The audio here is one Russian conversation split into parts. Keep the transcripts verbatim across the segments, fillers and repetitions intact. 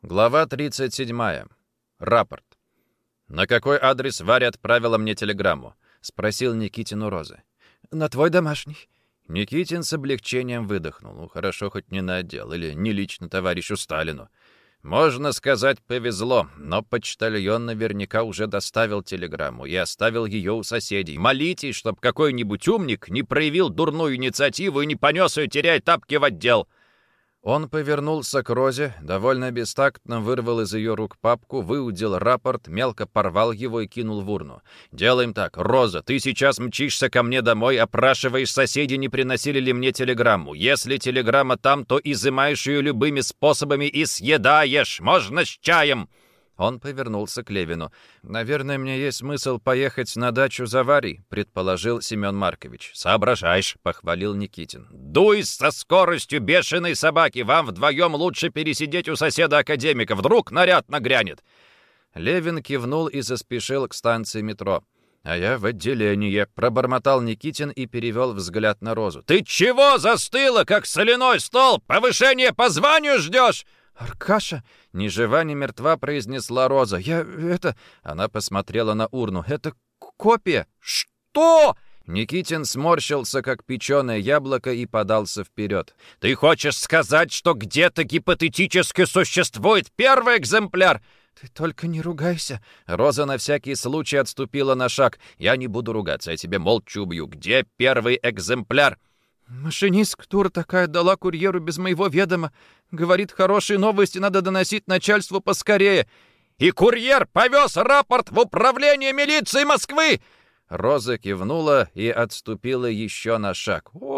Глава тридцать седьмая. Рапорт. «На какой адрес Варя отправила мне телеграмму?» — спросил Никитин у Розы. «На твой домашний». Никитин с облегчением выдохнул. Ну, хорошо, хоть не на отдел, или не лично товарищу Сталину. Можно сказать, повезло, но почтальон наверняка уже доставил телеграмму и оставил ее у соседей. Молитесь, чтоб какой-нибудь умник не проявил дурную инициативу и не понес ее терять тапки в отдел. Он повернулся к Розе, довольно бестактно вырвал из ее рук папку, выудил рапорт, мелко порвал его и кинул в урну. «Делаем так. Роза, ты сейчас мчишься ко мне домой, опрашиваешь соседей, не приносили ли мне телеграмму. Если телеграмма там, то изымаешь ее любыми способами и съедаешь. Можно с чаем!» Он повернулся к Левину. «Наверное, мне есть смысл поехать на дачу за Варей», — предположил Семен Маркович. «Соображаешь», — похвалил Никитин. «Дуй со скоростью бешеной собаки! Вам вдвоем лучше пересидеть у соседа-академика. Вдруг наряд нагрянет!» Левин кивнул и заспешил к станции метро. «А я в отделение», — пробормотал Никитин и перевел взгляд на Розу. «Ты чего застыла, как соляной столб? Повышение по званию ждешь?» «Аркаша!» — ни жива, ни мертва произнесла Роза. «Я... это...» — она посмотрела на урну. «Это копия!» «Что?» Никитин сморщился, как печеное яблоко, и подался вперед. «Ты хочешь сказать, что где-то гипотетически существует первый экземпляр?» «Ты только не ругайся!» Роза на всякий случай отступила на шаг. «Я не буду ругаться, я тебе молча убью. Где первый экземпляр?» «Машинистка тура такая дала курьеру без моего ведома. Говорит, хорошие новости надо доносить начальству поскорее. И курьер повез рапорт в управление милиции Москвы!» Роза кивнула и отступила еще на шаг. «О,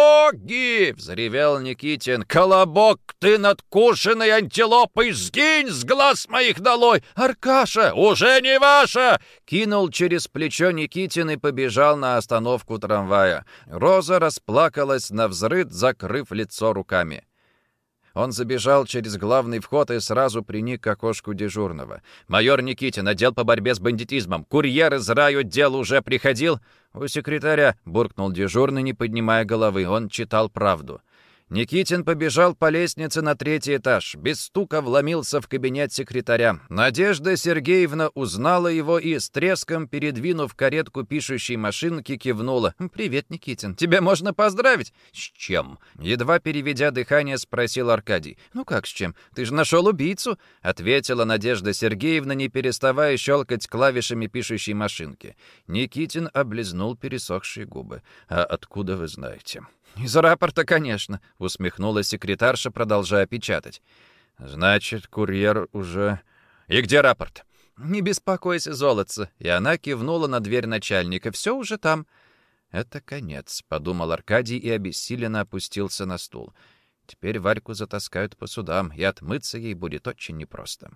боги!» — взревел Никитин. «Колобок ты надкушенной антилопой! Сгинь с глаз моих долой! Аркаша, уже не ваша!» Кинул через плечо Никитин и побежал на остановку трамвая. Роза расплакалась навзрыд, закрыв лицо руками. Он забежал через главный вход и сразу приник к окошку дежурного. «Майор Никитин, отдел по борьбе с бандитизмом. Курьер из райотдела уже приходил?» «У секретаря», — буркнул дежурный, не поднимая головы. Он читал правду. Никитин побежал по лестнице на третий этаж. Без стука вломился в кабинет секретаря. Надежда Сергеевна узнала его и, с треском передвинув каретку пишущей машинки, кивнула. «Привет, Никитин. Тебя можно поздравить?» «С чем?» Едва переведя дыхание, спросил Аркадий. «Ну как с чем? Ты же нашел убийцу?» Ответила Надежда Сергеевна, не переставая щелкать клавишами пишущей машинки. Никитин облизнул пересохшие губы. «А откуда вы знаете?» «Из рапорта, конечно», — усмехнулась секретарша, продолжая печатать. «Значит, курьер уже... И где рапорт?» «Не беспокойся, золотце». И она кивнула на дверь начальника. «Все уже там». «Это конец», — подумал Аркадий и обессиленно опустился на стул. «Теперь Варьку затаскают по судам, и отмыться ей будет очень непросто».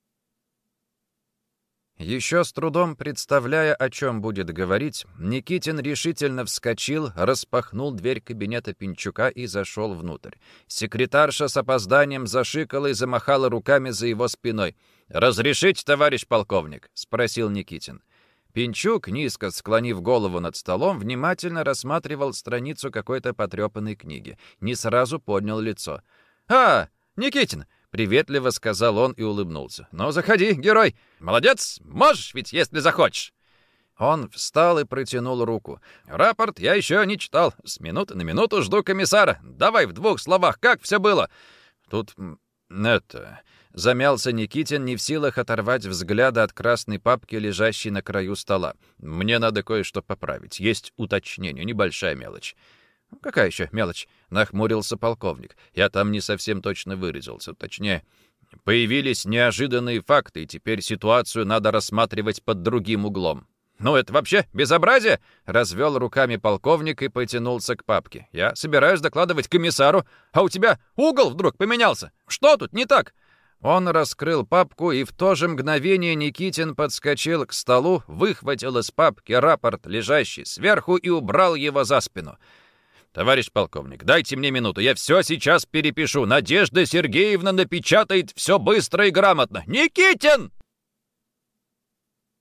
Еще с трудом представляя, о чем будет говорить, Никитин решительно вскочил, распахнул дверь кабинета Пинчука и зашел внутрь. Секретарша с опозданием зашикала и замахала руками за его спиной. «Разрешите, товарищ полковник?» — спросил Никитин. Пинчук, низко склонив голову над столом, внимательно рассматривал страницу какой-то потрепанной книги. Не сразу поднял лицо. «А, Никитин!» — приветливо сказал он и улыбнулся. «Ну, заходи, герой! Молодец! Можешь ведь, если захочешь!» Он встал и протянул руку. «Рапорт я еще не читал. С минуты на минуту жду комиссара. Давай в двух словах, как все было?» «Тут... это...» — замялся Никитин, не в силах оторвать взгляда от красной папки, лежащей на краю стола. «Мне надо кое-что поправить. Есть уточнение, небольшая мелочь». «Какая еще мелочь?» — нахмурился полковник. «Я там не совсем точно выразился. Точнее, появились неожиданные факты, и теперь ситуацию надо рассматривать под другим углом». «Ну, это вообще безобразие!» — развел руками полковник и потянулся к папке. «Я собираюсь докладывать комиссару, а у тебя угол вдруг поменялся. Что тут не так?» Он раскрыл папку, и в то же мгновение Никитин подскочил к столу, выхватил из папки рапорт, лежащий сверху, и убрал его за спину. «Товарищ полковник, дайте мне минуту, я все сейчас перепишу. Надежда Сергеевна напечатает все быстро и грамотно». «Никитин!»